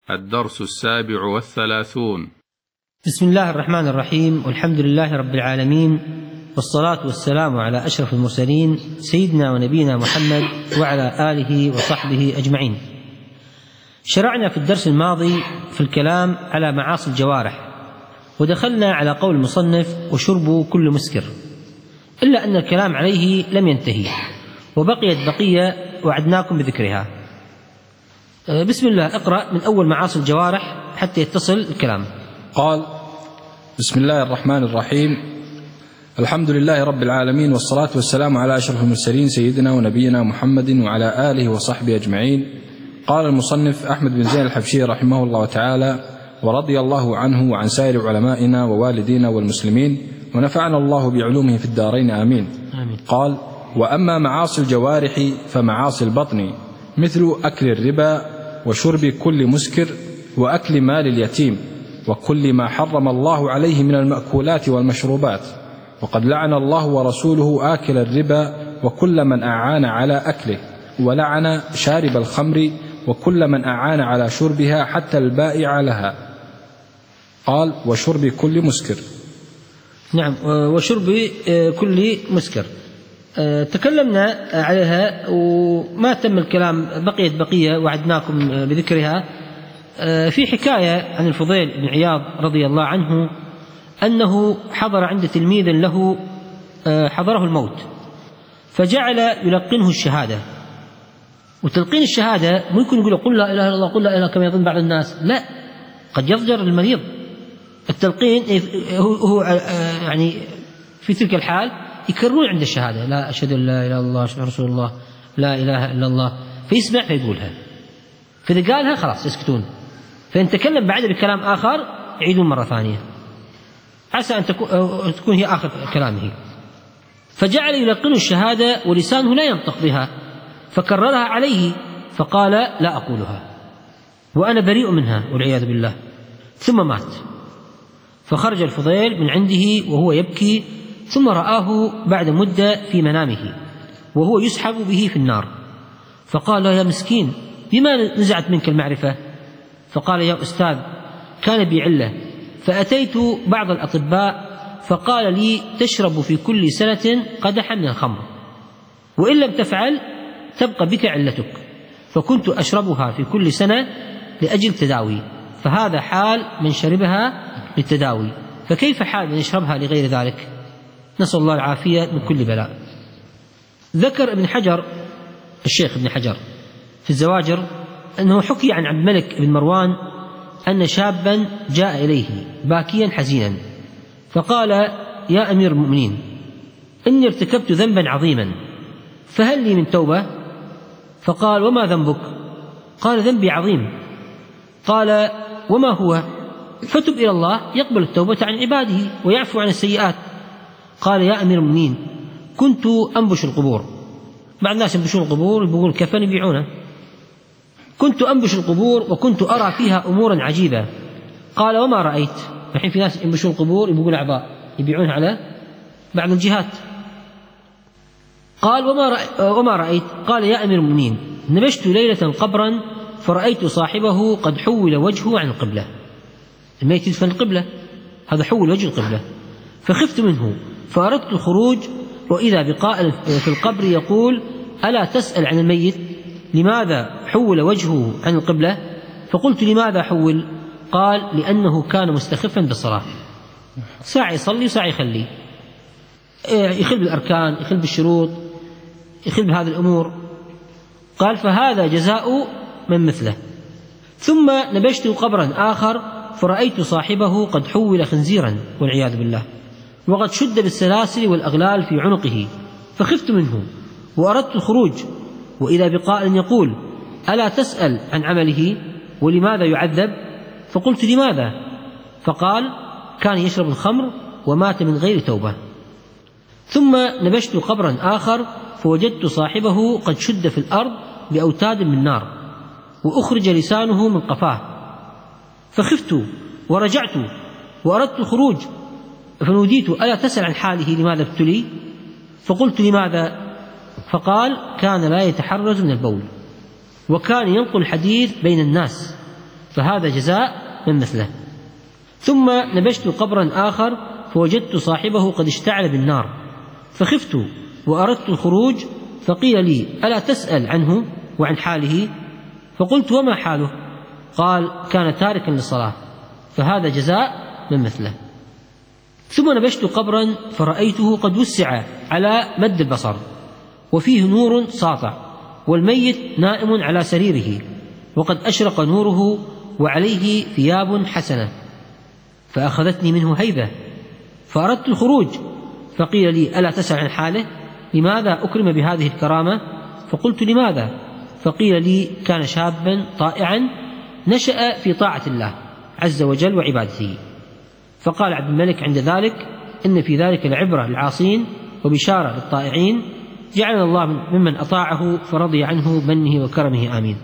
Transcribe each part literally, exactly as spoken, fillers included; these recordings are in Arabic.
الدرس السابع والثلاثون. بسم الله الرحمن الرحيم، والحمد لله رب العالمين، والصلاة والسلام على أشرف المرسلين سيدنا ونبينا محمد وعلى آله وصحبه أجمعين. شرعنا في الدرس الماضي في الكلام على معاصي الجوارح، ودخلنا على قول المصنف وشرب كل مسكر، إلا أن الكلام عليه لم ينتهي وبقيت بقية وعدناكم بذكرها. بسم الله، اقرأ من أول معاصي الجوارح حتى يتصل الكلام. قال: بسم الله الرحمن الرحيم، الحمد لله رب العالمين، والصلاة والسلام على أشرف المرسلين سيدنا ونبينا محمد وعلى آله وصحبه أجمعين. قال المصنف أحمد بن زين الحبشي رحمه الله تعالى ورضي الله عنه وعن سائر علمائنا ووالدينا والمسلمين، ونفعنا الله بعلومه في الدارين آمين. آمين. قال: وأما معاصي الجوارح فمعاصي البطن مثل أكل الربا وشرب كل مسكر وأكل مال اليتيم وكل ما حرم الله عليه من المأكولات والمشروبات، وقد لعن الله ورسوله آكل الربا وكل من أعان على أكله، ولعن شارب الخمر وكل من أعان على شربها حتى البائع لها. قال: وشرب كل مسكر. نعم، وشرب كل مسكر تكلمنا عليها وما تم الكلام، بقيت بقية وعدناكم بذكرها. في حكاية عن الفضيل بن عياض رضي الله عنه أنه حضر عند تلميذ له حضره الموت، فجعل يلقنه الشهادة. وتلقين الشهادة مو يكون يقول قل لا إله إلا الله قل لا إله كما يظن بعض الناس، لا، قد يضجر المريض. التلقين هو يعني في تلك الحال يكررون عند الشهادة: لا أشهد أن لا إله إلا الله أشهد رسول الله لا إله إلا الله، فيسمع فيقولها، فإذا قالها خلاص يسكتون، فإن تكلم بعد بكلام آخر يعيدون مرة ثانية، عسى أن تكون هي آخر كلامه. فجعل يلقن الشهادة ولسانه لا ينطق بها، فكررها عليه فقال: لا أقولها وأنا بريء منها والعياذ بالله، ثم مات. فخرج الفضيل من عنده وهو يبكي، ثم رآه بعد مدة في منامه وهو يسحب به في النار، فقال: يا مسكين، بما نزعت منك المعرفة؟ فقال: يا أستاذ، كان بي علة، فأتيت بعض الأطباء فقال لي: تشرب في كل سنة قدحا من الخمر، وإن لم تفعل تبقى بك علتك، فكنت أشربها في كل سنة لأجل تداوي، فهذا حال من شربها للتداوي، فكيف حال من يشربها لغير ذلك؟ نسأل الله العافية من كل بلاء. ذكر ابن حجر، الشيخ ابن حجر في الزواجر، أنه حكي عن عبد الملك بن مروان أن شابا جاء إليه باكيا حزينا، فقال: يا أمير المؤمنين، إني ارتكبت ذنبا عظيما، فهل لي من توبة؟ فقال: وما ذنبك؟ قال: ذنبي عظيم. قال: وما هو؟ فتب إلى الله يقبل التوبة عن عباده ويعفو عن السيئات. قال: يا أمير المؤمنين، كنت أنبش القبور، بعض الناس ينبشون القبور يبغون الكفن يبيعونه، كنت أنبش القبور وكنت أرى فيها أمورا عجيبة. قال: وما رأيت؟ الحين في ناس ينبشون القبور يبغون أعضاء يبيعونها على بعض الجهات. قال: وما رأيت؟ وما رأيت؟ قال: يا أمير المؤمنين، نبشت ليلة قبرا فرأيت صاحبه قد حول وجهه عن القبلة، الميت يدفن القبلة، هذا حول وجه القبلة، فخفت منه فأردت الخروج، وإذا بقائل في القبر يقول: ألا تسأل عن الميت لماذا حول وجهه عن القبلة؟ فقلت: لماذا حول؟ قال: لأنه كان مستخفا بالصلاة، ساعة يصلي ساعة يخلي، يخل بالأركان، يخل بالشروط، يخل بهذه الأمور. قال: فهذا جزاء من مثله. ثم نبشت قبرا آخر فرأيت صاحبه قد حول خنزيرا والعياذ بالله، وقد شد بالسلاسل والأغلال في عنقه، فخفت منه وأردت الخروج، وإذا بقائل يقول: ألا تسأل عن عمله ولماذا يعذب؟ فقلت: لماذا؟ فقال: كان يشرب الخمر ومات من غير توبة. ثم نبشت قبرا آخر فوجدت صاحبه قد شد في الأرض بأوتاد من نار، وأخرج لسانه من قفاه، فخفت ورجعت وأردت الخروج، فنوديت: ألا تسأل عن حاله لماذا ابتلي؟ فقلت: لماذا؟ فقال: كان لا يتحرز من البول، وكان ينقل الحديث بين الناس، فهذا جزاء من مثله. ثم نبشت قبرا آخر فوجدت صاحبه قد اشتعل بالنار، فخفت وأردت الخروج، فقيل لي: ألا تسأل عنه وعن حاله؟ فقلت: وما حاله؟ قال: كان تاركا للصلاة، فهذا جزاء من مثله. ثم نبشت قبرا فرأيته قد وسع على مد البصر، وفيه نور ساطع، والميت نائم على سريره، وقد أشرق نوره وعليه ثياب حسنة، فأخذتني منه هيبة، فأردت الخروج، فقيل لي: ألا تسأل عن حاله؟ لماذا أكرم بهذه الكرامة؟ فقلت: لماذا؟ فقيل لي: كان شابا طائعا نشأ في طاعة الله عز وجل وعبادته. فقال عبد الملك عند ذلك: إن في ذلك العبرة للعاصين وبشارة للطائعين، جعلنا الله ممن أطاعه فرضي عنه بمنه وكرمه، آمين.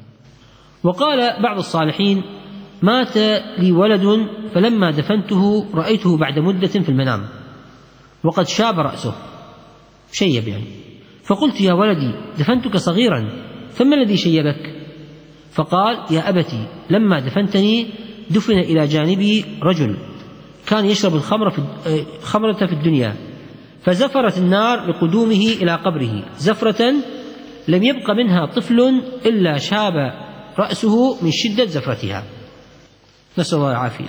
وقال بعض الصالحين: مات لي ولد فلما دفنته رأيته بعد مدة في المنام وقد شاب رأسه، شيب يعني، فقلت: يا ولدي دفنتك صغيرا، فما الذي شيبك؟ فقال: يا أبتي، لما دفنتني دفن إلى جانبي رجل كان يشرب الخمر في خمرة في الدنيا، فزفرت النار لقدومه إلى قبره زفرة لم يبق منها طفل إلا شاب رأسه من شدة زفرتها، نسأل الله العافية.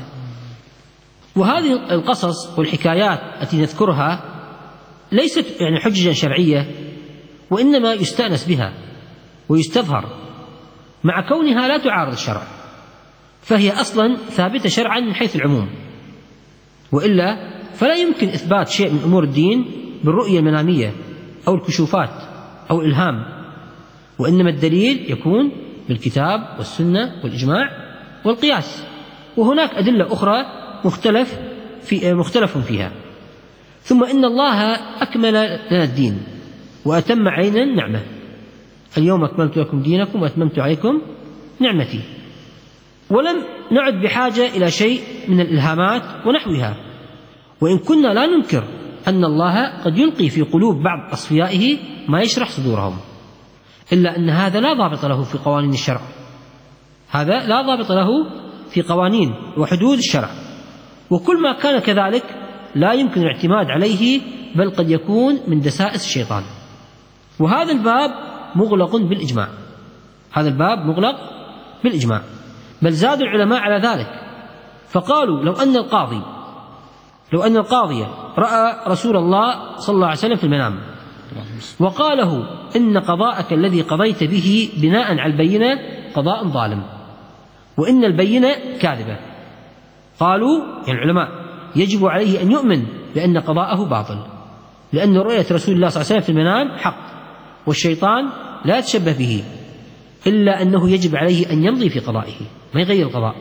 وهذه القصص والحكايات التي نذكرها ليست يعني حججا شرعية، وإنما يستأنس بها ويستظهر مع كونها لا تعارض الشرع، فهي أصلا ثابتة شرعا من حيث العموم، وإلا فلا يمكن إثبات شيء من أمور الدين بالرؤية المنامية أو الكشوفات أو الإلهام، وإنما الدليل يكون بالكتاب والسنة والإجماع والقياس، وهناك أدلة أخرى مختلف في مختلف فيها. ثم إن الله أكمل لنا الدين وأتم علينا النعمة، اليوم أكملت لكم دينكم وأتممت عليكم نعمتي، ولم نعد بحاجة إلى شيء من الإلهامات ونحوها، وإن كنا لا ننكر أن الله قد يلقي في قلوب بعض أصفيائه ما يشرح صدورهم، إلا أن هذا لا ضابط له في قوانين الشرع، هذا لا ضابط له في قوانين وحدود الشرع، وكل ما كان كذلك لا يمكن الاعتماد عليه، بل قد يكون من دسائس الشيطان. وهذا الباب مغلق بالإجماع، هذا الباب مغلق بالإجماع، بل زاد العلماء على ذلك فقالوا: لو أن القاضي لو أن القاضي رأى رسول الله صلى الله عليه وسلم في المنام وقاله: إن قضاءك الذي قضيت به بناء على البينة قضاء ظالم، وإن البينة كاذبة، قالوا يعني العلماء يجب عليه أن يؤمن بأن قضاءه باطل، لأن رؤية رسول الله صلى الله عليه وسلم في المنام حق، والشيطان لا يتشبه به، إلا أنه يجب عليه أن يمضي في قضائه، ما يغير القضاء،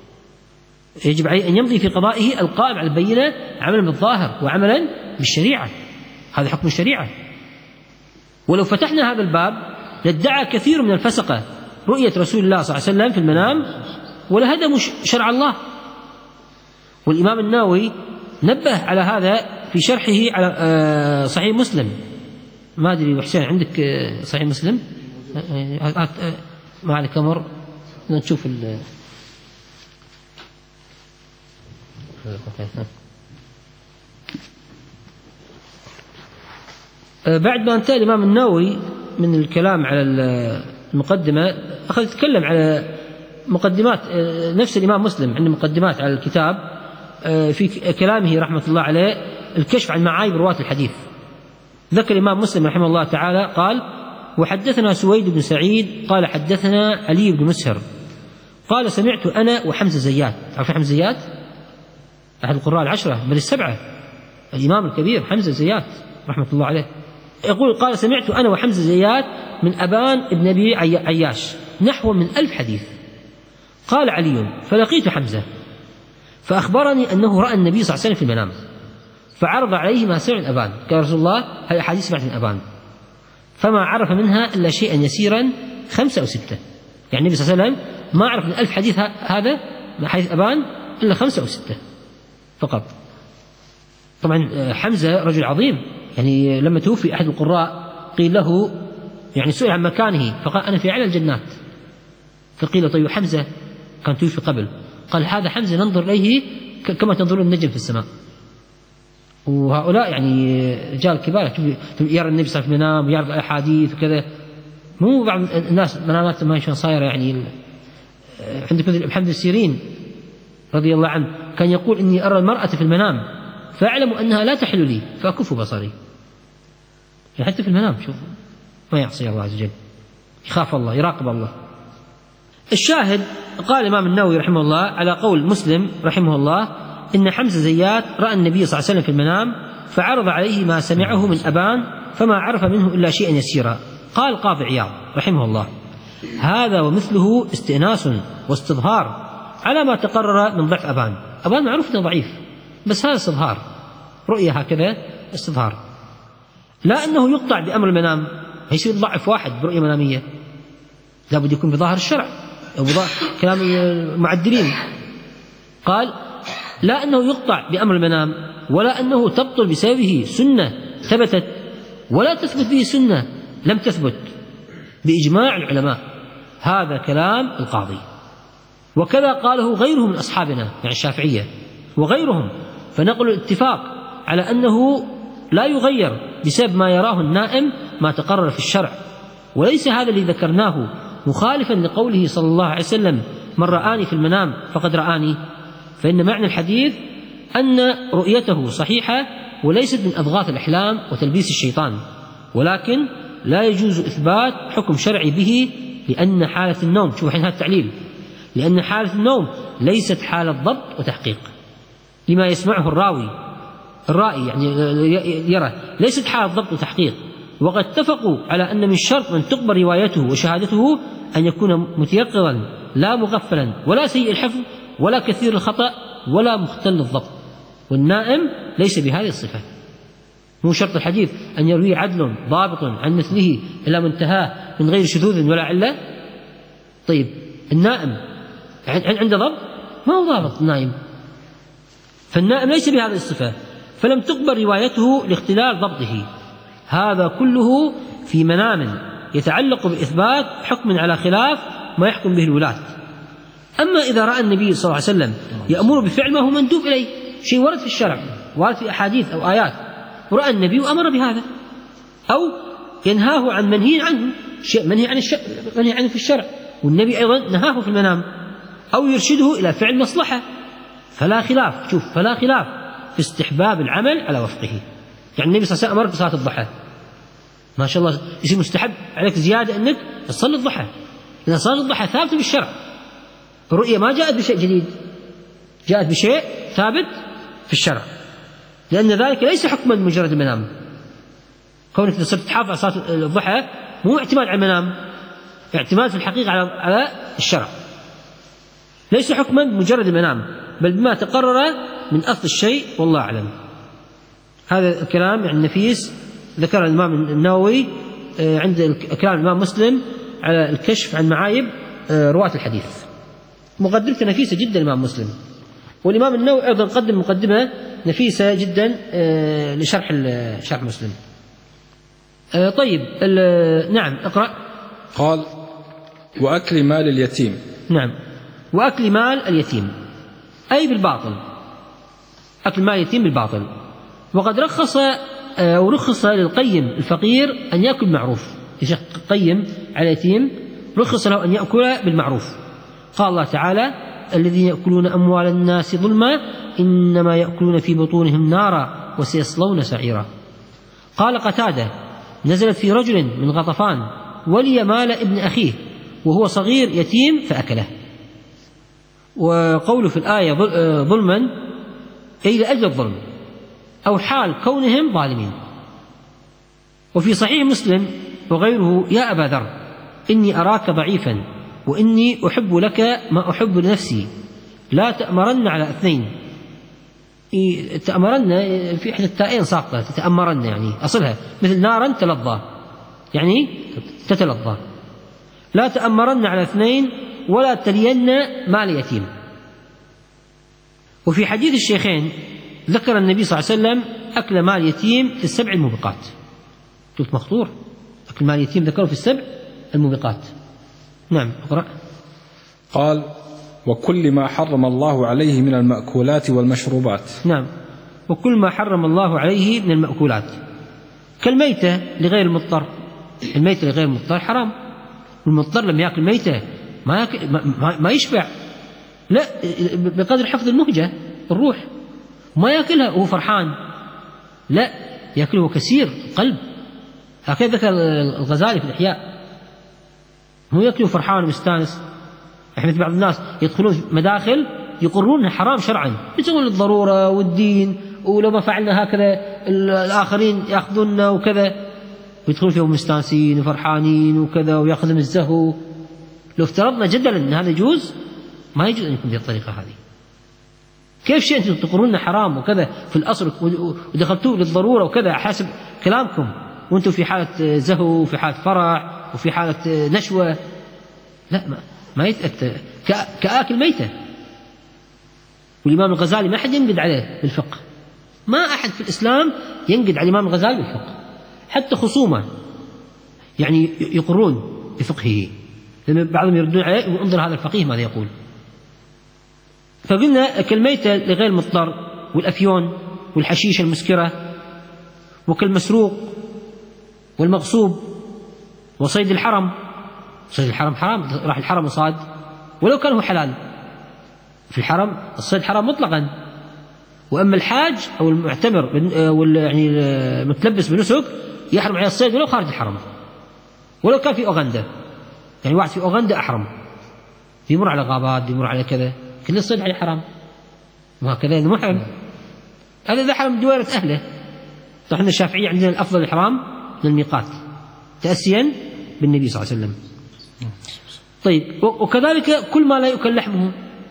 يجب عليه أن يمضي في قضائه القائم على البينة عملا بالظاهر وعملا بالشريعة، هذا حكم الشريعة. ولو فتحنا هذا الباب لادعى كثير من الفسقة رؤية رسول الله صلى الله عليه وسلم في المنام ولهدموا شرع الله. والإمام النووي نبه على هذا في شرحه على صحيح مسلم. ما أدري حسين عندك صحيح مسلم؟ ما عليك أمر نشوف ال بعد ما انتهى الإمام النووي من الكلام على المقدمة أخذ يتكلم على مقدمات نفس الإمام مسلم، عنده مقدمات على الكتاب في كلامه رحمة الله عليه الكشف عن معايب رواة الحديث. ذكر الإمام مسلم رحمه الله تعالى قال: وحدثنا سويد بن سعيد قال حدثنا علي بن مسهر قال سمعت أنا وحمزة زيات. عارف حمزة زيات؟ أحد القراء العشرة بل السبعة، الإمام الكبير حمزة زيات رحمة الله عليه، يقول: قال سمعت أنا وحمزة زيات من أبان ابن أبي عياش نحو من ألف حديث. قال علي: فلقيت حمزة فأخبرني أنه رأى النبي صلى الله عليه وسلم في المنام، فعرض عليه ما سمع من أبان، قال: رسول الله هذه أحاديث سمعت من أبان، فما عرف منها إلا شيئا يسيرا خمسة أو ستة، يعني النبي صلى الله عليه وسلم ما عرف من ألف حديث هذا من حديث أبان إلا خمسة أو ستة فقط. طبعا حمزة رجل عظيم، يعني لما توفي أحد القراء قيل له، يعني سئل عن مكانه فقال: أنا في أعلى الجنات، فقيل: طيب حمزة؟ كان توفي قبل. قال هذا حمزة ننظر إليه كما تنظر النجم في السماء. وهؤلاء يعني رجال كبار يرى النبي صلى الله عليه وسلم في المنام ويعرض الأحاديث وكذا. مو بعض الناس منامات ما شلون صايرة. يعني عندك مثل محمد السيرين رضي الله عنه كان يقول إني أرى المرأة في المنام فأعلم أنها لا تحل لي فأكف بصري. يعني حتى في المنام شوف ما يعصي الله عز وجل، يخاف الله، يراقب الله. الشاهد قال الإمام النووي رحمه الله على قول مسلم رحمه الله إن حمزة زيات رأى النبي صلى الله عليه وسلم في المنام فعرض عليه ما سمعه من أبان فما عرف منه إلا شيئا يسيرا. قال قاضي عياض رحمه الله هذا ومثله استئناس واستظهار على ما تقرر من ضعف أبان. أبان معروف أنه ضعيف بس هذا استظهار، رؤية هكذا استظهار، لا أنه يقطع بأمر المنام. يصير ضعف واحد برؤية منامية لابد يكون بظاهر الشرع أو بظاهر كلام المعدلين. قال لا أنه يقطع بأمر المنام ولا أنه تبطل بسببه سنة ثبتت ولا تثبت به سنة لم تثبت بإجماع العلماء. هذا كلام القاضي. وكذا قاله غيره من أصحابنا يعني الشافعية وغيرهم. فنقل الاتفاق على أنه لا يغير بسبب ما يراه النائم ما تقرر في الشرع. وليس هذا الذي ذكرناه مخالفا لقوله صلى الله عليه وسلم من رآني في المنام فقد رآني. فإن معنى الحديث أن رؤيته صحيحة وليست من أضغاث الأحلام وتلبيس الشيطان، ولكن لا يجوز إثبات حكم شرعي به لأن حالة النوم، شوف الحين هذا التعليل، لأن حالة النوم ليست حالة ضبط وتحقيق لما يسمعه الراوي الرائي يعني يرى، ليست حالة ضبط وتحقيق. وقد اتفقوا على أن من شرط من تقبل روايته وشهادته أن يكون متيقظا لا مغفلا ولا سيء الحفظ ولا كثير الخطأ ولا مختل الضبط. والنائم ليس بهذه الصفة. مو شرط الحديث أن يروي عدل ضابط عن مثله إلى منتهاه من غير شذوذ ولا علة. طيب النائم عنده ضبط؟ ما هو ضابط النائم، فالنائم ليس بهذه الصفة فلم تقبل روايته لاختلال ضبطه. هذا كله في منام يتعلق بإثبات حكم على خلاف ما يحكم به الولاة. أما إذا رأى النبي صلى الله عليه وسلم يأمر بفعل ما هو مندوب إليه، شيء ورد في الشرع ورد في أحاديث أو آيات، ورأى النبي وأمر بهذا، أو ينهاه عن منهي عنه، شيء منهي عن الشرع منهي عنه في الشرع والنبي أيضا نهاه في المنام، أو يرشده إلى فعل مصلحة، فلا خلاف. شوف فلا خلاف في استحباب العمل على وفقه. يعني النبي صلى الله عليه وسلم أمرك بصلاة الضحى، ما شاء الله يصير مستحب عليك زيادة أنك تصلي الضحى، لأن صلاة الضحى ثابتة بالشرع. الرؤية ما جاءت بشيء جديد، جاءت بشيء ثابت في الشرع، لأن ذلك ليس حكما مجرد المنام. كونك تصير تحافظ على صلاة الضحى مو اعتماد على المنام، اعتماد في الحقيقة على على الشرع، ليس حكما مجرد المنام بل بما تقرر من أصل الشيء والله أعلم. هذا الكلام يعني نفيس ذكر الإمام النووي عند كلام الإمام مسلم على الكشف عن معايب رواة الحديث. مقدمة نفيسة جدا الإمام مسلم، والإمام النووي أيضا قدم مقدمة نفيسة جدا لشرح شرح مسلم. طيب نعم اقرأ. قال وأكل مال اليتيم. نعم وأكل مال اليتيم أي بالباطل، أكل مال اليتيم بالباطل. وقد رخص أو رخص للقيم الفقير أن يأكل معروف، يشق قيم على اليتيم رخص له أن يأكل بالمعروف. قال الله تعالى الذين يأكلون أموال الناس ظلما إنما يأكلون في بطونهم نارا وسيصلون سعيرا. قال قتادة نزلت في رجل من غطفان ولي مال ابن أخيه وهو صغير يتيم فأكله. وقوله في الآية ظلما أي لأجل الظلم أو حال كونهم ظالمين. وفي صحيح مسلم وغيره يا أبا ذر إني أراك ضعيفا وإني أحب لك ما أحب لنفسي لا تأمرن على اثنين. تأمرن في إحدى التائين ساقطة، تتأمرن يعني أصلها مثل نارا تلظى يعني تتلظى. لا تأمرن على اثنين ولا تلين مال يتيم. وفي حديث الشيخين ذكر النبي صلى الله عليه وسلم أكل مال يتيم في السبع الموبقات. قلت مخطور، أكل مال يتيم ذكره في السبع الموبقات. نعم اقرأ. قال وكل ما حرم الله عليه من المأكولات والمشروبات. نعم، وكل ما حرم الله عليه من المأكولات، كالميتة لغير المضطر. الميتة لغير المضطر حرام، والمضطر لما يأكل ميتة ما, يأكل ما, ما يشبع، لا، بقدر حفظ المهجة الروح، ما يأكلها وهو فرحان، لا، يأكله كثير القلب. هكذا ذكر الغزالي في الإحياء، مو يأكله فرحان ومستانس. احنا بعض الناس يدخلون مداخل يقرونها حرام شرعا، يسوون الضرورة والدين، ولو ما فعلنا هكذا الآخرين يأخذوننا وكذا، ويدخلون فيهم مستانسين وفرحانين وكذا، ويأخذهم الزهو. لو افترضنا جدلا أن هذا يجوز، ما يجوز أن يكون بهذه الطريقة هذه. كيف شيء أنتم تقرون حرام وكذا في الأصل ودخلتوه للضرورة وكذا حسب كلامكم، وأنتم في حالة زهو وفي حالة فرح وفي حالة نشوة؟ لا، ما, ما يتأتى كآكل ميتة. والإمام الغزالي ما أحد ينقد عليه بالفقه، ما أحد في الإسلام ينقد على الإمام الغزالي بالفقه، حتى خصومه يعني يقرون بفقهه، لأن بعضهم يردون عليه وانظر هذا الفقيه ماذا يقول. فقلنا كالميتة لغير مضطر، والأفيون والحشيشة المسكرة، وكالمسروق والمغصوب، وصيد الحرم. صيد الحرم حرام، راح الحرم وصاد ولو كان هو حلال. في الحرم الصيد حرام مطلقا. وأما الحاج أو المعتمر يعني المتلبس بنسك يحرم عليه الصيد ولو خارج الحرم، ولو كان في أوغندا. يعني واحد في أوغندا أحرم، يمر على غابات، يمر على كذا، كل الصيد عليه حرام، وهكذا محرم. هذا إذا حرم دويرة أهله. طبعا الشافعية عندنا الأفضل الحرام من الميقات تأسيا بالنبي صلى الله عليه وسلم. طيب، وكذلك كل ما لا يؤكل لحمه،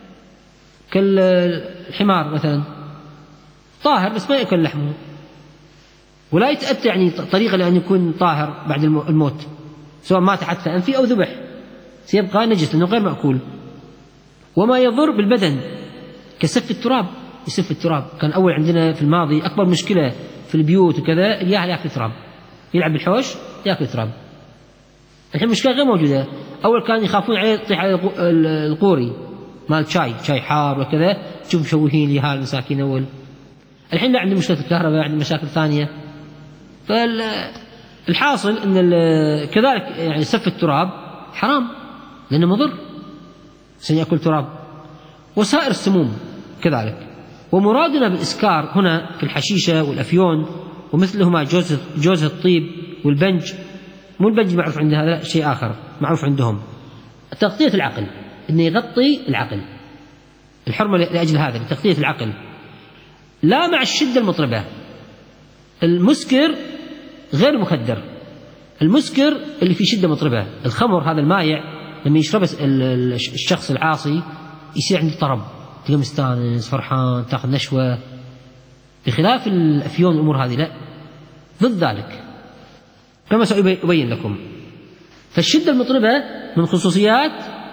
كالحمار مثلا طاهر بس ما يؤكل لحمه، ولا يتأتى يعني طريقة لأن يكون طاهر بعد الموت، سواء مات حتى أنفي أو ذبح سيبقى نجس لأنه غير مأكول. وما يضر بالبدن كسف التراب، يسف التراب. كان أول عندنا في الماضي أكبر مشكلة في البيوت وكذا، الياهل يأكل تراب، يلعب بالحوش يأكل تراب. الحين المشكلة غير موجودة. أول كان يخافون عليه يطيح على القوري مال شاي شاي حار وكذا، تشوف مشوهين لهال المساكين أول. الحين لا، عندهم مشكلة الكهرباء، عندهم مشاكل ثانية. فالحاصل أن كذلك يعني سف التراب حرام لأنه مضر، سيأكل تراب. وسائر السموم كذلك. ومرادنا بالإسكار هنا في الحشيشة والأفيون ومثلهما جوز جوز الطيب والبنج. مو البنج معروف عندنا، هذا شيء آخر معروف عندهم، تغطية العقل، إنه يغطي العقل، الحرمة لأجل هذا لتغطية العقل، لا مع الشدة المطربة. المسكر غير مخدر، المسكر اللي في شدة مطربة. الخمر هذا المايع لما يشربه الشخص العاصي يصير عنده طرب، تلقى مستانس فرحان تاخذ نشوة، بخلاف الأفيون الأمور هذه لا، ضد ذلك كما سأبين لكم. فالشدة المطربة من خصوصيات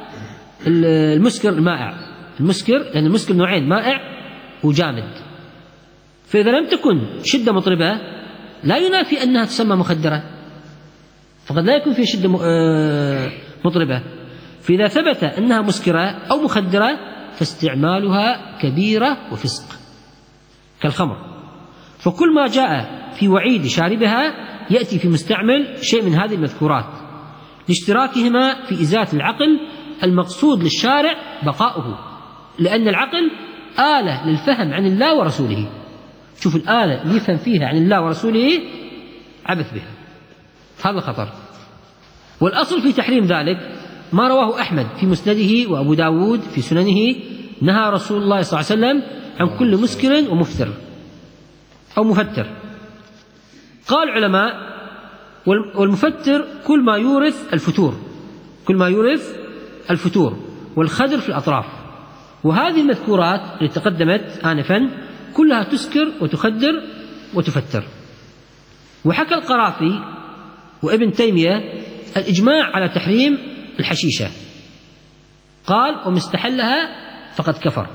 المسكر المائع. المسكر لأن المسكر نوعين، مائع وجامد. فإذا لم تكن شدة مطربة لا ينافي أنها تسمى مخدرة، فقد لا يكون في شدة مطربة. فإذا ثبت أنها مسكرة أو مخدرة فاستعمالها كبيرة وفسق كالخمر. فكل ما جاء في وعيد شاربها يأتي في مستعمل شيء من هذه المذكورات لاشتراكهما في إزالة العقل المقصود للشارع بقاؤه، لأن العقل آلة للفهم عن الله ورسوله. شوف الآلة اللي يفهم فيها عن الله ورسوله عبث بها، هذا خطر. والأصل في تحريم ذلك ما رواه أحمد في مسنده وأبو داود في سننه، نهى رسول الله صلى الله عليه وسلم عن كل مسكر ومفتر أو مفتر. قال العلماء والمفتر كل ما يورث الفتور، كل ما يورث الفتور والخدر في الأطراف. وهذه المذكورات اللي تقدمت آنفا كلها تسكر وتخدر وتفتر. وحكى القرافي وابن تيمية الإجماع على تحريم الحشيشة، قال ومستحلها فقد كفر.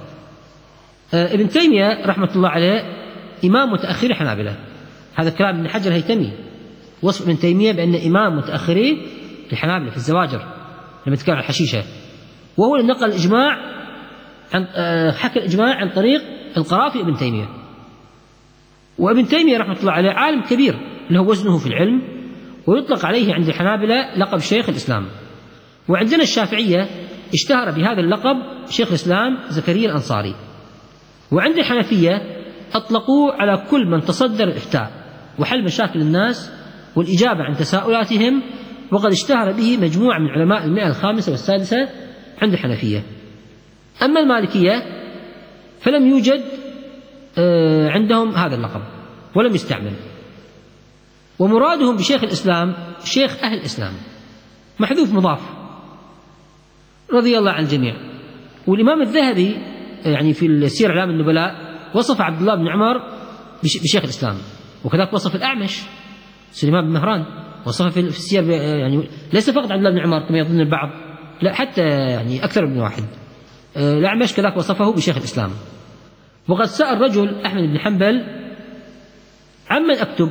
ابن تيمية رحمة الله عليه إمام متأخر حنابلة، هذا كلام ابن حجر الهيثمي، وصف ابن تيمية بأن إمام متأخرين الحنابلة في الزواجر لما تكلم عن الحشيشة، وهو اللي نقل الإجماع عن حكى الإجماع عن طريق القرافي ابن تيمية. وابن تيمية رحمة الله عليه عالم كبير له وزنه في العلم، ويطلق عليه عند الحنابلة لقب شيخ الإسلام. وعندنا الشافعية اشتهر بهذا اللقب شيخ الإسلام زكريا الأنصاري. وعند الحنفية أطلقوه على كل من تصدر الإفتاء وحل مشاكل الناس والإجابة عن تساؤلاتهم، وقد اشتهر به مجموعة من علماء المئة الخامسة والسادسة عند الحنفية. أما المالكية فلم يوجد عندهم هذا اللقب ولم يستعمل، ومرادهم بشيخ الإسلام شيخ أهل الإسلام محذوف مضاف رضي الله عن الجميع. والإمام الذهبي يعني في السير أعلام النبلاء وصف عبد الله بن عمر بشيخ الإسلام، وكذلك وصف الأعمش سليمان بن مهران وصفه في السير، يعني ليس فقط عبد الله بن عمر كما يظن البعض، لا حتى يعني أكثر من واحد. الأعمش كذلك وصفه بشيخ الإسلام. وقد سأل رجل أحمد بن حنبل عمن أكتب،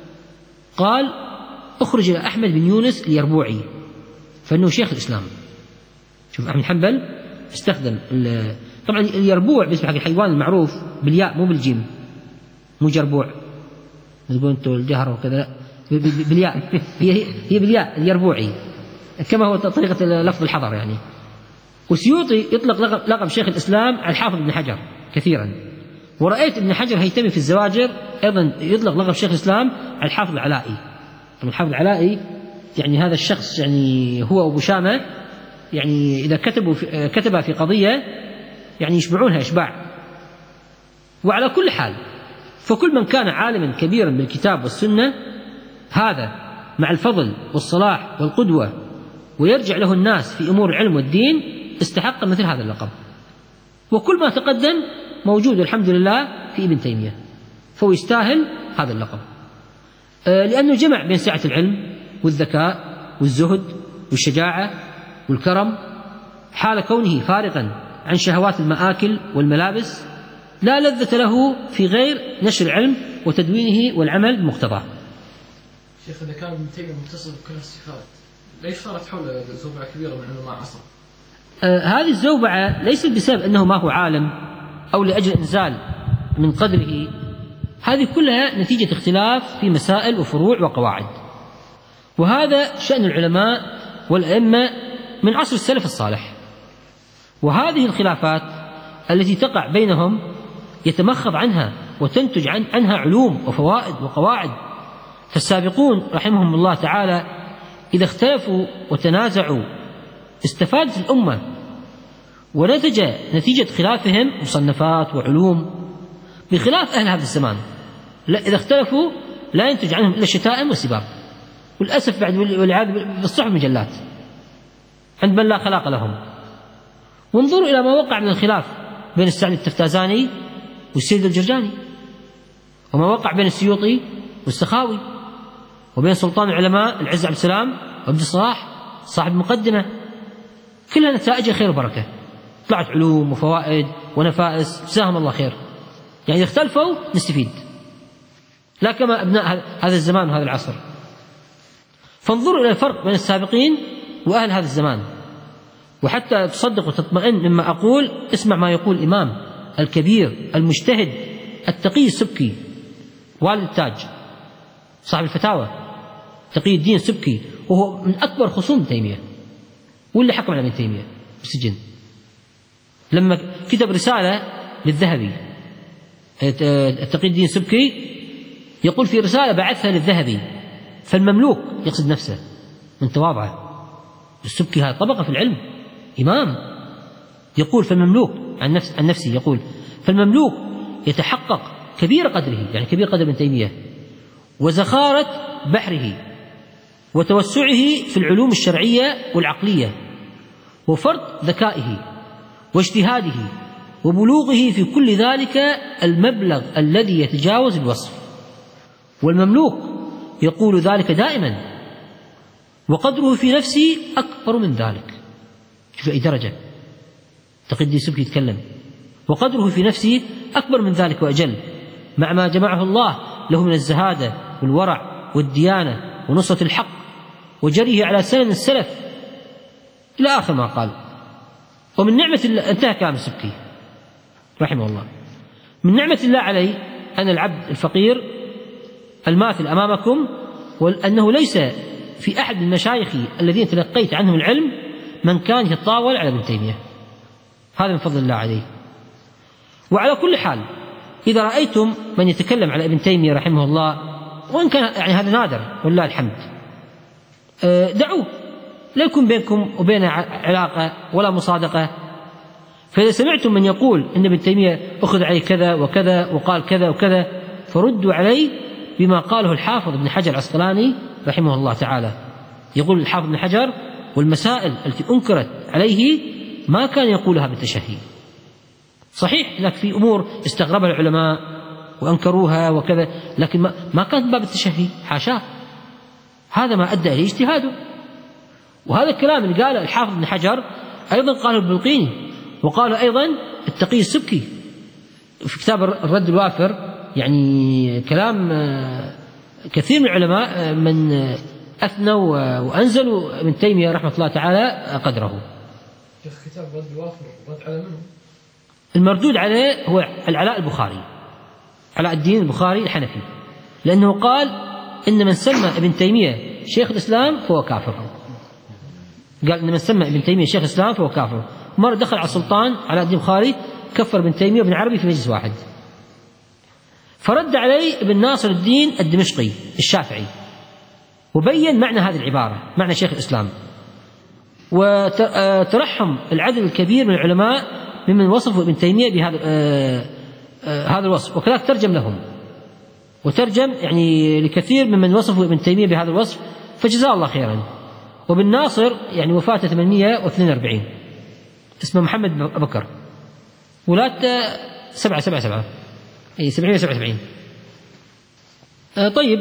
قال أخرج إلى أحمد بن يونس اليربوعي فإنه شيخ الإسلام. شوف أحمد بن حنبل استخدم طبعا اليربوع باسم حق الحيوان المعروف بالياء مو بالجيم، مو جربوع تقول أنتوا الجهر وكذا، بالياء هي هي بالياء اليربوعي كما هو طريقة لفظ الحضر يعني. وسيوطي يطلق لقب شيخ الإسلام على الحافظ ابن حجر كثيرا، ورأيت ابن حجر هيتمي في الزواجر أيضا يطلق لقب شيخ الإسلام على الحافظ العلائي. الحافظ العلائي يعني هذا الشخص يعني هو أبو شامة، يعني إذا كتبوا في كتب في قضية يعني يشبعونها إشباع. وعلى كل حال فكل من كان عالما كبيرا بالكتاب والسنة هذا مع الفضل والصلاح والقدوة ويرجع له الناس في أمور العلم والدين استحق مثل هذا اللقب. وكل ما تقدم موجود الحمد لله في ابن تيمية، فهو يستاهل هذا اللقب لأنه جمع بين سعة العلم والذكاء والزهد والشجاعة والكرم، حال كونه فارغا عن شهوات المآكل والملابس، لا لذة له في غير نشر العلم وتدوينه والعمل بمقتضاه. شيخ إذا كان ابن تيمية متصف بكل الصفات ليش صارت حوله زوبعة كبيرة من علماء عصر؟ آه هذه الزوبعة ليست بسبب أنه ما هو عالم أو لأجل إنزال من قدره، هذه كلها نتيجة اختلاف في مسائل وفروع وقواعد، وهذا شأن العلماء والأئمة من عصر السلف الصالح. وهذه الخلافات التي تقع بينهم يتمخض عنها وتنتج عن عنها علوم وفوائد وقواعد. فالسابقون رحمهم الله تعالى إذا اختلفوا وتنازعوا استفادت الأمة، ونتج نتيجة خلافهم مصنفات وعلوم، بخلاف أهل هذا الزمان لا إذا اختلفوا لا ينتج عنهم إلا الشتائم والسباب، والأسف بعد والعياذ بالصحف مجلات عند من لا خلاق لهم. وانظروا إلى ما وقع من الخلاف بين السعد التفتازاني والسيد الجرجاني، وما وقع بين السيوطي والسخاوي، وبين سلطان العلماء العز عبد السلام وعبد الصلاح صاحب المقدمة، كلها نتائج خير وبركة، طلعت علوم وفوائد ونفائس جزاهم الله خير. يعني إذا اختلفوا نستفيد، لا كما أبناء هذا الزمان وهذا العصر. فانظروا إلى الفرق بين السابقين وأهل هذا الزمان. وحتى تصدق وتطمئن مما أقول اسمع ما يقول الإمام الكبير المجتهد التقي السبكي والد التاج صاحب الفتاوى تقي الدين السبكي، وهو من أكبر خصوم ابن تيمية واللي حكم على ابن تيمية بالسجن، لما كتب رسالة للذهبي. التقي الدين السبكي يقول في رسالة بعثها للذهبي، فالمملوك يقصد نفسه من تواضعه. السبكي هذا طبقة في العلم إمام، يقول فالمملوك عن نفس عن نفسه يقول فالمملوك يتحقق كبير قدره، يعني كبير قدر ابن تيمية، وزخارة بحره وتوسعه في العلوم الشرعية والعقلية، وفرط ذكائه واجتهاده وبلوغه في كل ذلك المبلغ الذي يتجاوز الوصف، والمملوك يقول ذلك دائما، وقدره في نفسي أكبر من ذلك. شوف أي درجة تقي الدين السبكي يتكلم، وقدره في نفسه أكبر من ذلك وأجل، مع ما جمعه الله له من الزهادة والورع والديانة ونصرة الحق وجريه على سنن السلف إلى آخر ما قال. ومن نعمة انتهى كلام السبكي. رحمه الله. من نعمة الله علي أن العبد الفقير الماثل أمامكم، وأنه ليس في أحد من مشايخي الذين تلقيت عنهم العلم من كان يتطاول على ابن تيمية، هذا من فضل الله عليه. وعلى كل حال إذا رأيتم من يتكلم على ابن تيمية رحمه الله، وإن كان يعني هذا نادر والله الحمد، دعوه، لا يكون بينكم وبين علاقة ولا مصادقة. فإذا سمعتم من يقول إن ابن تيمية أخذ عليه كذا وكذا وقال كذا وكذا، فردوا عليه بما قاله الحافظ ابن حجر العسقلاني رحمه الله تعالى. يقول الحافظ ابن حجر: والمسائل التي أنكرت عليه ما كان يقولها بالتشهي. صحيح لك في أمور استغربها العلماء وأنكروها وكذا، لكن ما, ما كانت باب التشهي، حاشاه، هذا ما أدى إليه اجتهاده. وهذا الكلام اللي قاله الحافظ ابن حجر أيضا قاله البلقيني، وقال أيضا التقي السبكي في كتاب الرد الوافر. يعني كلام كثير من العلماء من أثنوا وأنزلوا ابن تيمية رحمة الله تعالى قدره. في كتاب الرد الوافر رد على منه؟ المردود عليه هو العلاء البخاري، علاء الدين البخاري الحنفي، لأنه قال إن من سمى ابن تيمية شيخ الإسلام فهو كافر. قال إن من سمى ابن تيمية شيخ الإسلام فهو كافر. مرة دخل على السلطان علاء الدين البخاري كفر ابن تيمية وابن عربي في مجلس واحد، فرد عليه ابن ناصر الدين الدمشقي الشافعي وبين معنى هذه العبارة، معنى شيخ الإسلام، وترحم العدد الكبير من العلماء ممن وصفوا ابن تيمية بهذا هذا الوصف، وكذلك ترجم لهم وترجم يعني لكثير ممن وصفوا ابن تيمية بهذا الوصف، فجزاه الله خيرا. وابن ناصر يعني وفاته ثمانمائة واثنين وأربعين، اسمه محمد بكر، ولادته سبعة سبعة سبعة أي سبعين سبعة سبعين. طيب،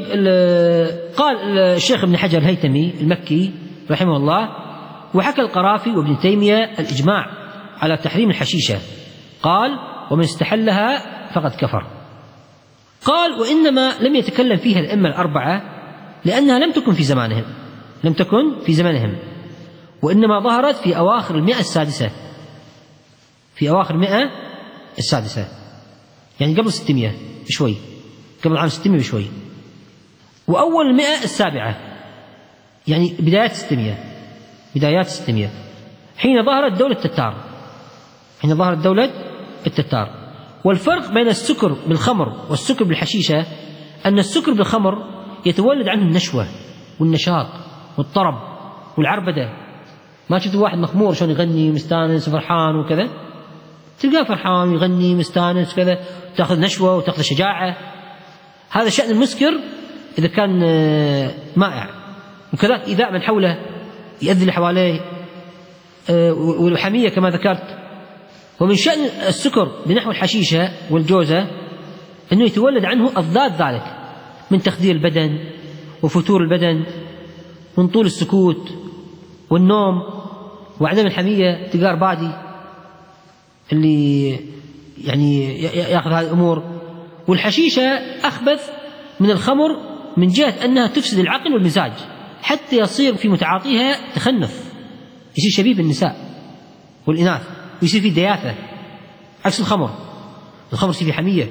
قال الشيخ ابن حجر الهيثمي المكي رحمه الله: وحكى القرافي وابن تيمية الإجماع على تحريم الحشيشة، قال: ومن استحلها فقد كفر. قال: وإنما لم يتكلم فيها الأئمة الأربعة لأنها لم تكن في زمانهم لم تكن في زمانهم وإنما ظهرت في أواخر المئة السادسة في أواخر المئة السادسة يعني قبل ستمائة بشوي، قبل عام ستمائة بشوي، وأول المئة السابعة يعني بدايات ستمائة بدايات ستمائة حين ظهرت دولة التتار حين ظهرت دولة التتار. والفرق بين السكر بالخمر والسكر بالحشيشة أن السكر بالخمر يتولد عنه النشوة والنشاط والطرب والعربدة. ما شفت واحد مخمور شلون يغني مستانس وفرحان وكذا؟ تلقاه فرحان يغني مستانس كذا، تأخذ نشوة وتأخذ شجاعة. هذا شأن المسكر إذا كان مائع، وكذلك إيذاء من حوله، يؤذي اللي حواليه، والحمية كما ذكرت. ومن شأن السكر بنحو الحشيشة والجوزة أنه يتولد عنه أضداد ذلك من تخدير البدن وفتور البدن، من طول السكوت والنوم وعدم الحمية. تجار بادي اللي يعني يأخذ هذه الأمور. والحشيشة أخبث من الخمر من جهة أنها تفسد العقل والمزاج، حتى يصير في متعاطيها تخنف، يصير شبيه بالنساء والإناث، ويصير فيه دياثة، عكس الخمر. الخمر يصير فيه حمية،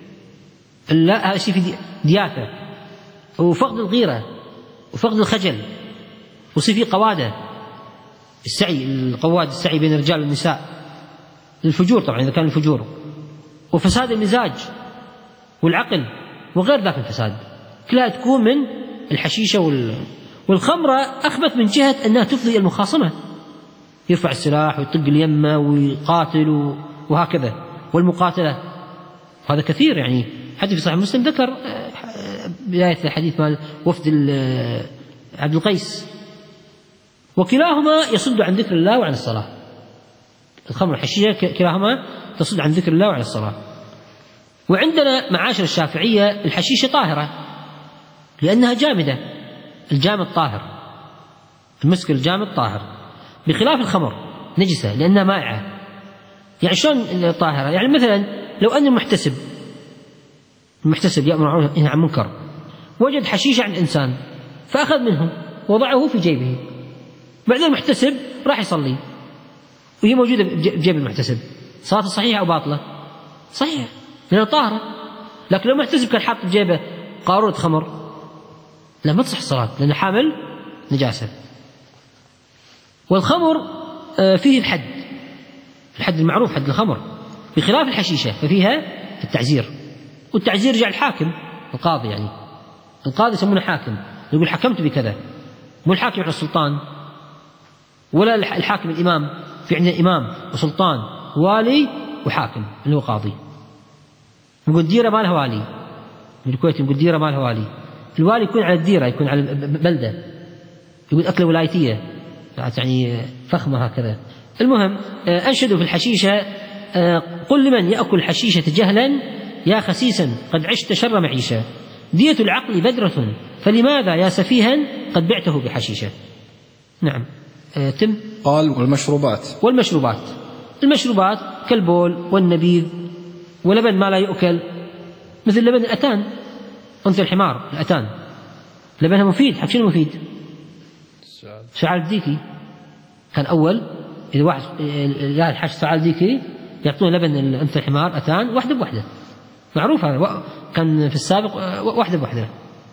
لا يصير فيه دياثة وفقد الغيرة وفقد الخجل، ويصير فيه قوادة، السعي، القواد السعي بين الرجال والنساء، الفجور طبعا إذا كان الفجور، وفساد المزاج والعقل وغير ذاك الفساد، كلها تكون من الحشيشة وال... والخمرة أخبث من جهة أنها تفضي إلى المخاصمة، يرفع السلاح ويطق اليمة ويقاتل وهكذا، والمقاتلة هذا كثير. يعني حتى في صحيح مسلم ذكر بداية الحديث مال وفد عبد القيس، وكلاهما يصد عن ذكر الله وعن الصلاة. الخمر والحشيشة كلاهما تصد عن ذكر الله وعن الصلاة. وعندنا معاشر الشافعية الحشيشة طاهرة لأنها جامدة، الجامد طاهر، المسكر الجامد طاهر، بخلاف الخمر نجسة لأنها مائعة. يعني شلون طاهرة؟ يعني مثلا لو أن المحتسب المحتسب يأمر معروف وينهى عن منكر وجد حشيشة عند إنسان فأخذ منه وضعه في جيبه، بعدين المحتسب راح يصلي وهي موجودة بجيب المحتسب، صلاته صحيحة أو باطلة؟ صحيح لأنها طاهرة. لكن لو محتسب كان حاط بجيبه قارورة خمر لا ما تصح الصلاة لأنه حامل نجاسة. والخمر فيه الحد، الحد المعروف حد الخمر، بخلاف الحشيشة ففيها التعزير، والتعزير يرجع الحاكم القاضي، يعني القاضي يسمونه حاكم، يقول حكمت بكذا، مو الحاكم على السلطان ولا الحاكم الإمام، في عندنا إمام وسلطان والي وحاكم اللي هو قاضي. نقول ديرة ما لها والي، من الكويت نقول ديرة ما لها والي، الوالي يكون على الديرة، يكون على البلدة، يقول أكلة ولايتية يعني فخمة هكذا. المهم أنشدوا في الحشيشة قل لمن يأكل الحشيشة جهلا يا خسيسا قد عشت شر معيشة، دية العقل بدرة فلماذا يا سفيها قد بعته بحشيشة. نعم. تم. قال والمشروبات. والمشروبات المشروبات كالبول والنبيذ ولبن ما لا يؤكل، مثل لبن الأتان، أنثى الحمار الأتان لبنها مفيد. حق شنو مفيد؟ سعال الديكي كان أول إذا واحد لا الحش سعال ديكي يعطون لبن أنثى الحمار أتان واحدة بواحدة، معروف هذا كان في السابق واحدة بواحدة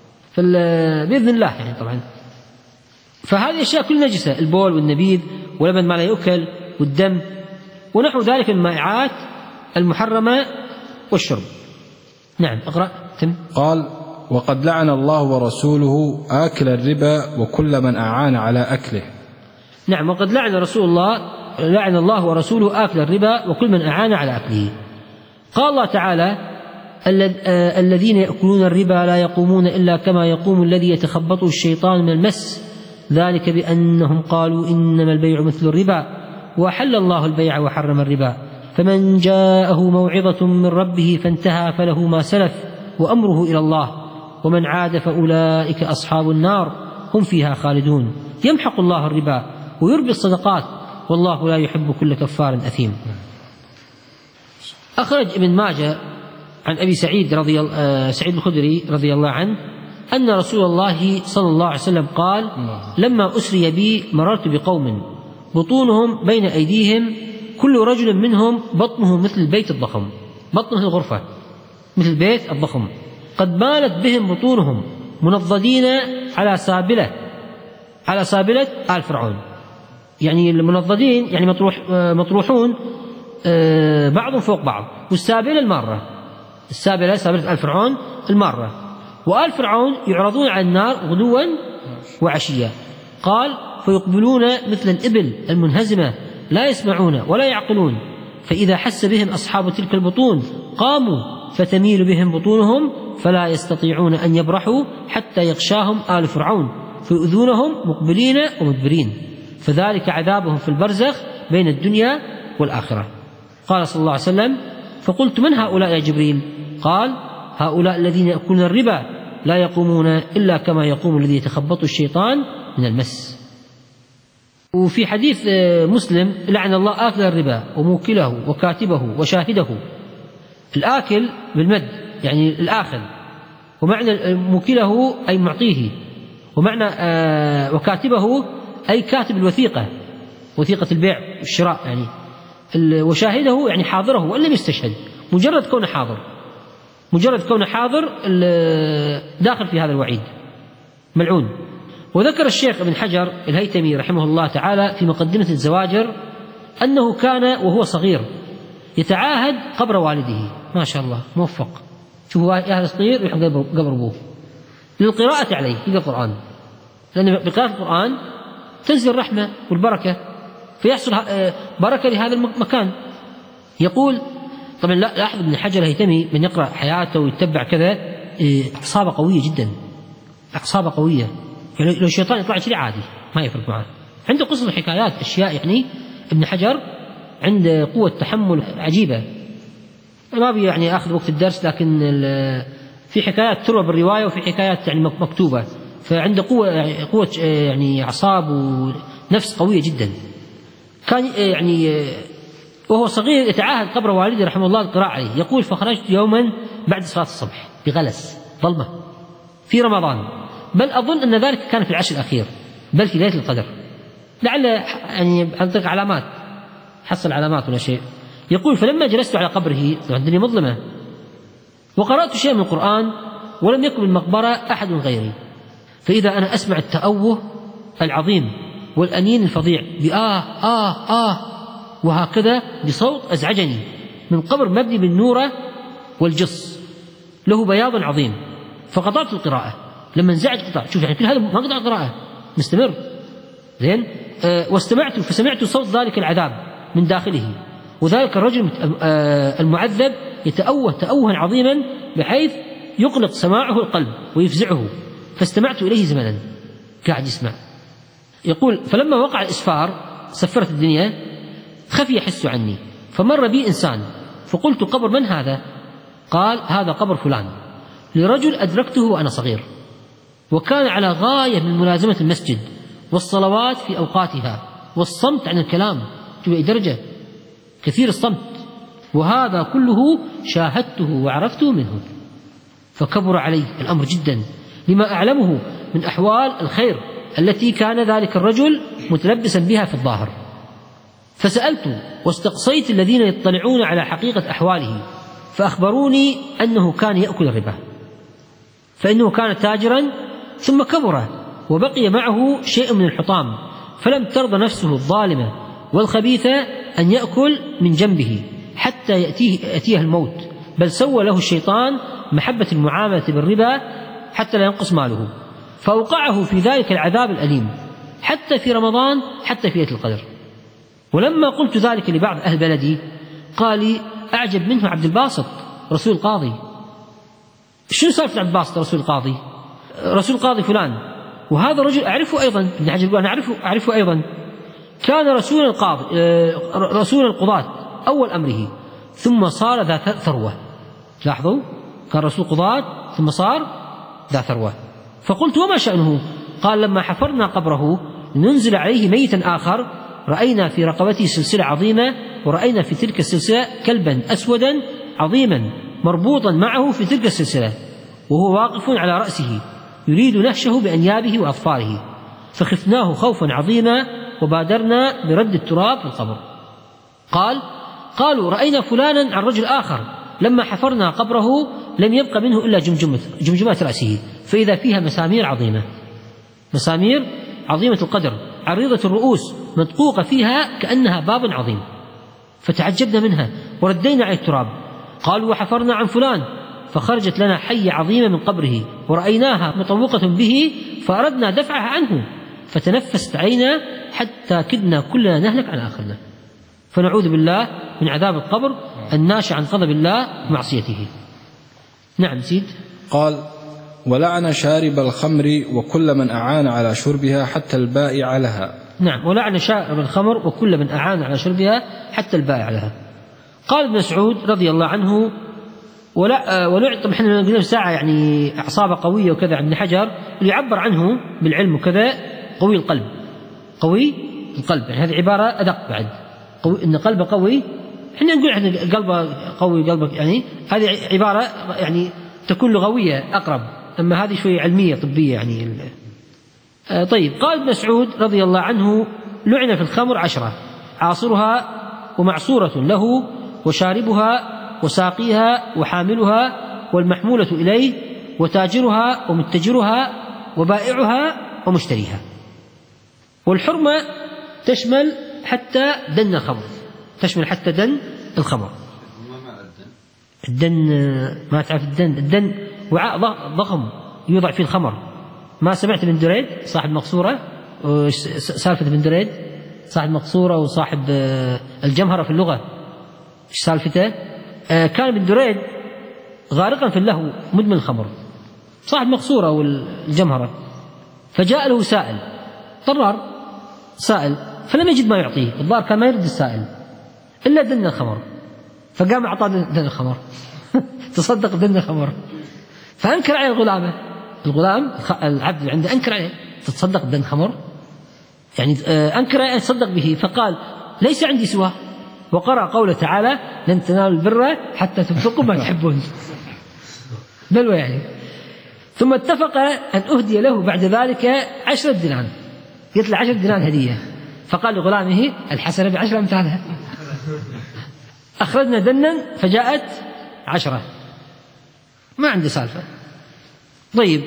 بإذن الله يعني طبعا. فهذه الأشياء كل نجسة، البول والنبيذ ولبن ما لا يؤكل والدم ونحو ذلك من المائعات المحرمة والشرب. نعم اقرأ. تم. قال وقد لعن الله ورسوله آكل الربا وكل من أعان على أكله. نعم وقد لعن رسول الله لعن الله ورسوله آكل الربا وكل من أعان على أكله. قال الله تعالى الذين يأكلون الربا لا يقومون إلا كما يقوم الذي يتخبطه الشيطان من المس ذلك بأنهم قالوا إنما البيع مثل الربا وأحل الله البيع وحرم الربا فمن جاءه موعظة من ربه فانتهى فله ما سلف وأمره إلى الله ومن عاد فأولئك أصحاب النار هم فيها خالدون يمحق الله الربا ويربي الصدقات والله لا يحب كل كفار أثيم. أخرج ابن ماجه عن أبي سعيد رضي الله سعيد الخدري رضي الله عنه أن رسول الله صلى الله عليه وسلم قال لما أسري بي مررت بقوم بطونهم بين أيديهم كل رجل منهم بطنه مثل البيت الضخم، بطنه مثل الغرفة مثل البيت الضخم، قد مالت بهم بطونهم منضدين على سابلة على سابلة آل فرعون، يعني المنضدين يعني مطروح مطروحون بعضهم فوق بعض، والسابلة المارة، السابلة سابلة آل فرعون المارة، وآل فرعون يعرضون على النار غدوا وعشيا. قال فيقبلون مثل الإبل المنهزمة لا يسمعون ولا يعقلون، فإذا حس بهم أصحاب تلك البطون قاموا فتميل بهم بطونهم فلا يستطيعون أن يبرحوا حتى يغشاهم آل فرعون فيؤذونهم مقبلين ومدبرين، فذلك عذابهم في البرزخ بين الدنيا والآخرة. قال صلى الله عليه وسلم فقلت من هؤلاء يا جبريل؟ قال هؤلاء الذين يأكلون الربا لا يقومون إلا كما يقوم الذي يتخبطه الشيطان من المس. وفي حديث مسلم لعن الله آكل الربا وموكله وكاتبه وشاهده. الآكل بالمد يعني الآخذ، ومعنى موكله أي معطيه، ومعنى وكاتبه أي كاتب الوثيقة، وثيقة البيع والشراء يعني، وشاهده يعني حاضره وإن لم يستشهد، مجرد كونه حاضر، مجرد كونه حاضر داخل في هذا الوعيد ملعون. وذكر الشيخ ابن حجر الهيتمي رحمه الله تعالى في مقدمة الزواجر أنه كان وهو صغير يتعاهد قبر والده، ما شاء الله موفق، شوفوا أهل صغير يروح قبر أبوه للقراءة عليه يقرأ القرآن، لأن بقراءة القرآن تنزل الرحمة والبركة فيحصل بركة لهذا المكان. يقول طبعا لاحظ ابن حجر الهيتمي من يقرأ حياته ويتبع كذا أعصابه قوية جدا، أعصابه قوية، يعني لو الشيطان يطلع شيء عادي ما يفرق معه، عنده قصص وحكايات أشياء، يعني ابن حجر عنده قوة تحمل عجيبة. ما بي يعني أخذ وقت الدرس، لكن في حكايات تروى بالرواية وفي حكايات يعني مكتوبة، فعنده قوة يعني قوة يعني أعصاب ونفس قوية جدا. كان يعني وهو صغير يتعاهد قبر والده رحمه الله القراءة عليه. يقول فخرجت يوما بعد صلاة الصبح بغلس ظلمة في رمضان، بل أظن أن ذلك كان في العشر الأخير، بل في ليلة القدر، لعل يعني أنطق علامات، حصل علامات ولا شيء. يقول فلما جلست على قبره الدنيا مظلمة وقرأت شيئا من القرآن ولم يكن بالمقبرة أحد غيري، فإذا أنا أسمع التأوه العظيم والأنين الفظيع بآه آه آه وهكذا بصوت أزعجني من قبر مبني بالنورة والجص له بياض عظيم، فقطعت القراءة. لما انزعج قطع، شوف يعني كل هذا ما قطع القراءة مستمر زين. أه واستمعت فسمعت صوت ذلك العذاب من داخله، وذلك الرجل أه المعذب يتأوه تأوها عظيما بحيث يقلق سماعه القلب ويفزعه، فاستمعت إليه زمنا قاعد يسمع. يقول فلما وقع الإسفار سفرت الدنيا خفي يحس عني، فمر بي إنسان فقلت قبر من هذا؟ قال هذا قبر فلان لرجل أدركته وأنا صغير، وكان على غاية من ملازمة المسجد والصلوات في أوقاتها والصمت عن الكلام، شوف أي درجة كثير الصمت، وهذا كله شاهدته وعرفته منه، فكبر علي الأمر جدا لما أعلمه من أحوال الخير التي كان ذلك الرجل متلبسا بها في الظاهر. فسألت واستقصيت الذين يطلعون على حقيقة أحواله، فأخبروني أنه كان يأكل الربا، فإنه كان تاجرا ثم كبر وبقي معه شيء من الحطام، فلم ترضى نفسه الظالمة والخبيثة أن يأكل من جنبه حتى يأتيه, يأتيه الموت، بل سوى له الشيطان محبة المعاملة بالربا حتى لا ينقص ماله، فأوقعه في ذلك العذاب الأليم حتى في رمضان حتى في ليلة القدر. ولما قلت ذلك لبعض أهل بلدي قال لي أعجب منه عبد الباسط رسول القاضي. شنو سالفة عبد الباسط رسول القاضي؟ رسول القاضي فلان، وهذا الرجل أعرفه أيضا، ابن حجر يقول أنا أعرفه, أعرفه أيضا، كان رسول القاضي رسول القضاة أول أمره ثم صار ذا ثروة. لاحظوا كان رسول القضاة ثم صار ذا ثروة. فقلت وما شأنه؟ قال لما حفرنا قبره ننزل عليه ميتا آخر رأينا في رقبته سلسلة عظيمة، ورأينا في تلك السلسلة كلبا أسودا عظيما مربوطا معه في تلك السلسلة وهو واقف على رأسه يريد نهشه بأنيابه وأظفاره، فخفناه خوفا عظيما وبادرنا برد التراب في القبر. قال قالوا رأينا فلانا عن رجل آخر لما حفرنا قبره لم يبق منه إلا جمجمة, جمجمة رأسه، فإذا فيها مسامير عظيمة، مسامير عظيمة القدر عريضة الرؤوس مدقوقة فيها كأنها باب عظيم، فتعجبنا منها وردينا على التراب. قالوا وحفرنا عن فلان فخرجت لنا حية عظيمة من قبره ورأيناها مطوقة به فأردنا دفعها عنه فتنفست علينا حتى كدنا كلنا نهلك عن آخرنا. فنعوذ بالله من عذاب القبر الناشئ عن غضب الله ومعصيته. نعم سيد. قال ولعن شارب الخمر وكل من أعان على شربها حتى البائع لها. نعم ولعن شارب الخمر وكل من أعان على شربها حتى البائع لها. قال ابن مسعود رضي الله عنه ولا ولعن، طبعا احنا قلنا ساعة يعني أعصابه قوية وكذا، ابن حجر اللي يعبر عنه بالعلم وكذا قوي القلب، قوي القلب، يعني هذه عبارة أدق بعد، قوي إن قلبه قوي، احنا نقول احنا قلبه قوي قلبك، يعني هذه عبارة يعني تكون لغوية أقرب، أما هذه شوية علمية طبية يعني. آه طيب قال ابن مسعود رضي الله عنه لعن في الخمر عشرة، عاصرها ومعصورة له وشاربها وساقيها وحاملها والمحمولة إليه وتاجرها ومتجرها وبائعها ومشتريها. والحرمة تشمل حتى دن الخمر، تشمل حتى دن الخمر. الدن ما تعرف الدن؟ الدن وعاء ضخم يوضع فيه الخمر. ما سمعت بن دريد صاحب مقصورة، سالفة بن دريد صاحب مقصورة وصاحب الجمهرة في اللغة، ايش سالفته؟ كان بن دريد غارقا في اللهو مدمن الخمر، صاحب مقصورة والجمهرة، فجاء له سائل طرار سائل فلم يجد ما يعطيه، الظاهر كان ما يرد السائل إلا دن الخمر، فقام أعطاه دن الخمر تصدق دن الخمر، فأنكر عليه الغلامة، الغلام العبد اللي عنده أنكر عليه تتصدق بدن خمر، يعني أنكر عليه تصدق به، فقال ليس عندي سواه، وقرأ قوله تعالى لن تنالوا البر حتى تنفقوا ما تحبون، بلوى يعني. ثم اتفق أن أهدي له بعد ذلك عشرة دنان، يطلع عشرة دنان هدية، فقال لغلامه الحسنة بعشر أمثالها. أخرجنا دنا فجاءت عشرة، ما عنده سالفة. طيب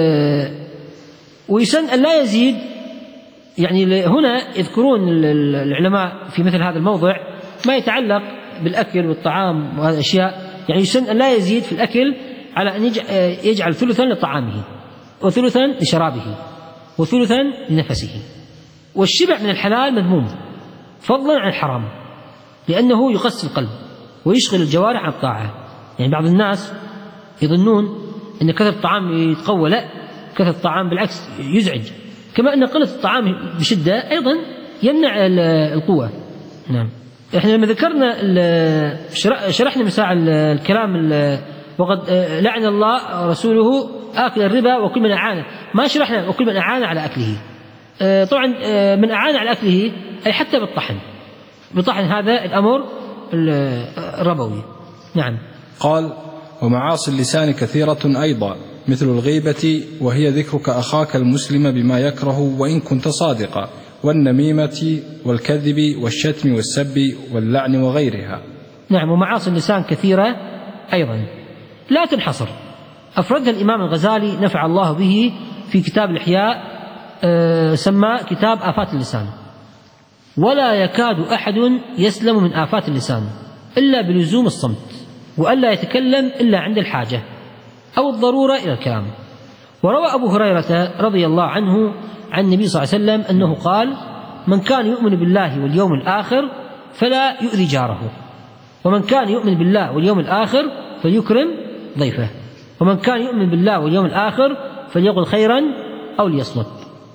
ويسن أن لا يزيد، يعني هنا يذكرون العلماء في مثل هذا الموضع ما يتعلق بالأكل والطعام وهذه الأشياء، يعني يسن أن لا يزيد في الأكل على أن يجعل ثلثا لطعامه وثلثا لشرابه وثلثا لنفسه. والشبع من الحلال مذموم فضلا عن الحرام، لأنه يقسي القلب ويشغل الجوارح عن الطاعة. يعني بعض الناس يظنون أن كثرة الطعام يتقوى، لا، كثرة الطعام بالعكس يزعج، كما أن قلة الطعام بشدة أيضا يمنع القوة. نعم. إحنا لما ذكرنا شرحنا مساع الكلام وقد لعن الله ورسوله آكل الربا وكل من أعانه، ما شرحنا وكل من أعان على أكله. طبعا من أعان على أكله أي حتى بالطحن، بالطحن هذا الأمر الربوي. نعم. قال: ومعاصي اللسان كثيرة أيضا، مثل الغيبة وهي ذكرك أخاك المسلم بما يكره وإن كنت صادقا، والنميمة والكذب والشتم والسب واللعن وغيرها. نعم. ومعاصي اللسان كثيرة أيضا لا تنحصر، أفردها الإمام الغزالي نفع الله به في كتاب الإحياء، أه سمى كتاب آفات اللسان. ولا يكاد أحد يسلم من آفات اللسان إلا بلزوم الصمت، وألا يتكلم إلا عند الحاجة أو الضرورة إلى الكلام. وروى أبو هريرة رضي الله عنه عن النبي صلى الله عليه وسلم أنه قال: من كان يؤمن بالله واليوم الآخر فلا يؤذي جاره، ومن كان يؤمن بالله واليوم الآخر فليكرم ضيفه، ومن كان يؤمن بالله واليوم الآخر فليقل خيرا أو ليصمت.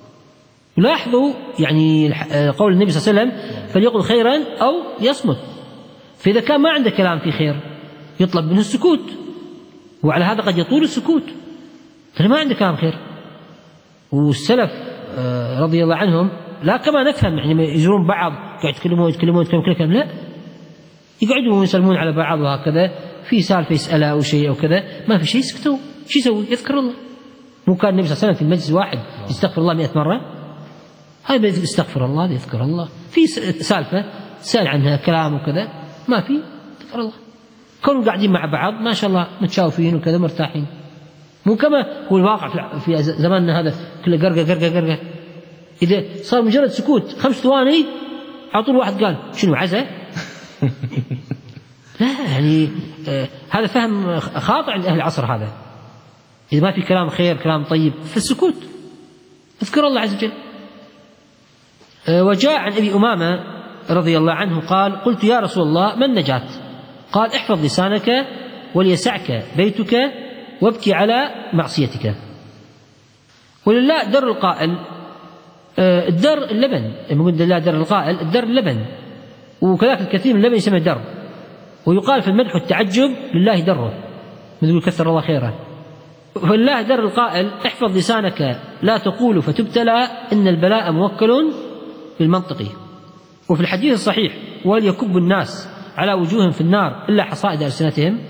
لاحظوا يعني قول النبي صلى الله عليه وسلم فليقل خيرا أو يصمت، فإذا كان ما عنده كلام في خير يطلب منه السكوت، وعلى هذا قد يطول السكوت، فما عنده كلام خير. والسلف رضي الله عنهم لا كما نفهم يعني يزورون بعض قاعد يتكلمون يتكلمون يتكلمون كلام، لا، يقعدوا ويسلمون على بعض وهكذا، في سالفة يسأله أو شيء أو كذا، ما في شيء يسكتوا، شو يسوي؟ يذكر الله. مو كان النبي صلى الله عليه وسلم في المجلس واحد يستغفر الله مئة مرة؟ هاي يستغفر الله يذكر الله، في سالفة سأل عنها كلام وكذا، ما في ذكر الله. كانوا قاعدين مع بعض ما شاء الله متشاوفين وكذا مرتاحين، مو كما هو الواقع في زماننا هذا كله قرقة قرقة قرقة. إذا صار مجرد سكوت خمس ثواني على طول واحد قال شنو عزة؟ لا، يعني آه هذا فهم خاطئ عند أهل العصر هذا. إذا ما في كلام خير كلام طيب في السكوت اذكر الله عز وجل. آه وجاء عن أبي أمامة رضي الله عنه قال: قلت يا رسول الله ما النجاة؟ قال: احفظ لسانك وليسعك بيتك وابكي على معصيتك. ولله در القائل، آه الدر اللبن، يقول لله در القائل الدر اللبن، وكذلك الكثير من اللبن يسمى در. ويقال في المدح والتعجب لله دره، مثل كثر الله خيره. فالله در القائل: احفظ لسانك لا تقول فتبتلى إن البلاء موكل بالمنطق. وفي الحديث الصحيح: وليكب الناس على وجوههم في النار إلا حصائد ألسنتهم.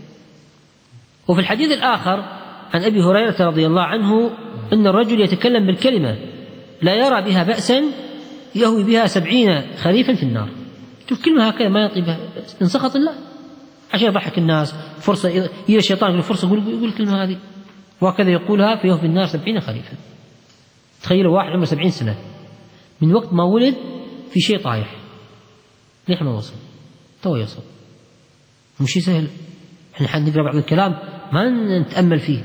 وفي الحديث الآخر عن أبي هريرة رضي الله عنه أن الرجل يتكلم بالكلمة لا يرى بها بأسا يهوي بها سبعين خريفا في النار. شوف كلمة هكذا ما يطيب بها إن سخط الله عشان يضحك الناس، فرصة يجي الشيطان يقول فرصة يقول يقول الكلمة هذه، وهكذا يقولها فيهوي في النار سبعين خريفا. تخيلوا واحد عمره سبعين سنة من وقت ما ولد في شيء طايح ليح ما وصل، تو يوصل، مش سهل. احنا حد نقرأ بعض الكلام ما نتأمل فيه.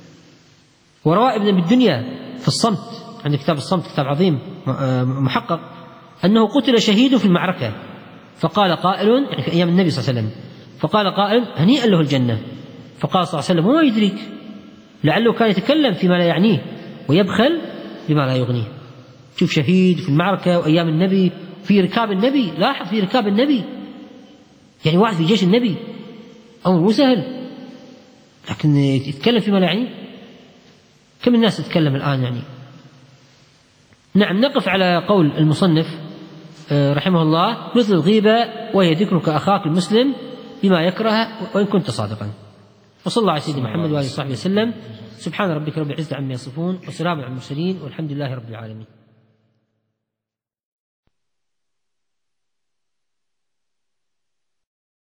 وروى ابن الدنيا في الصمت، عند كتاب الصمت كتاب عظيم محقق، أنه قتل شهيد في المعركة، فقال قائل يعني في أيام النبي صلى الله عليه وسلم، فقال قائل هنيئا له الجنة. فقال صلى الله عليه وسلم وما يدريك لعله كان يتكلم فيما لا يعنيه ويبخل بما لا يغنيه. شوف شهيد في المعركة وأيام النبي في ركاب النبي، لاحظ في ركاب النبي، يعني واحد في جيش النبي أمر مو سهل، لكن يتكلم فيما لا يعنيه. كم الناس تتكلم الآن يعني. نعم. نقف على قول المصنف رحمه الله: مثل الغيبة وهي ذكرك أخاك المسلم بما يكره وإن كنت صادقا. وصلى الله على سيدنا محمد وآله وصحبه وسلم. سبحان ربك رب العزة عما يصفون، وسلام على المرسلين، والحمد لله رب العالمين.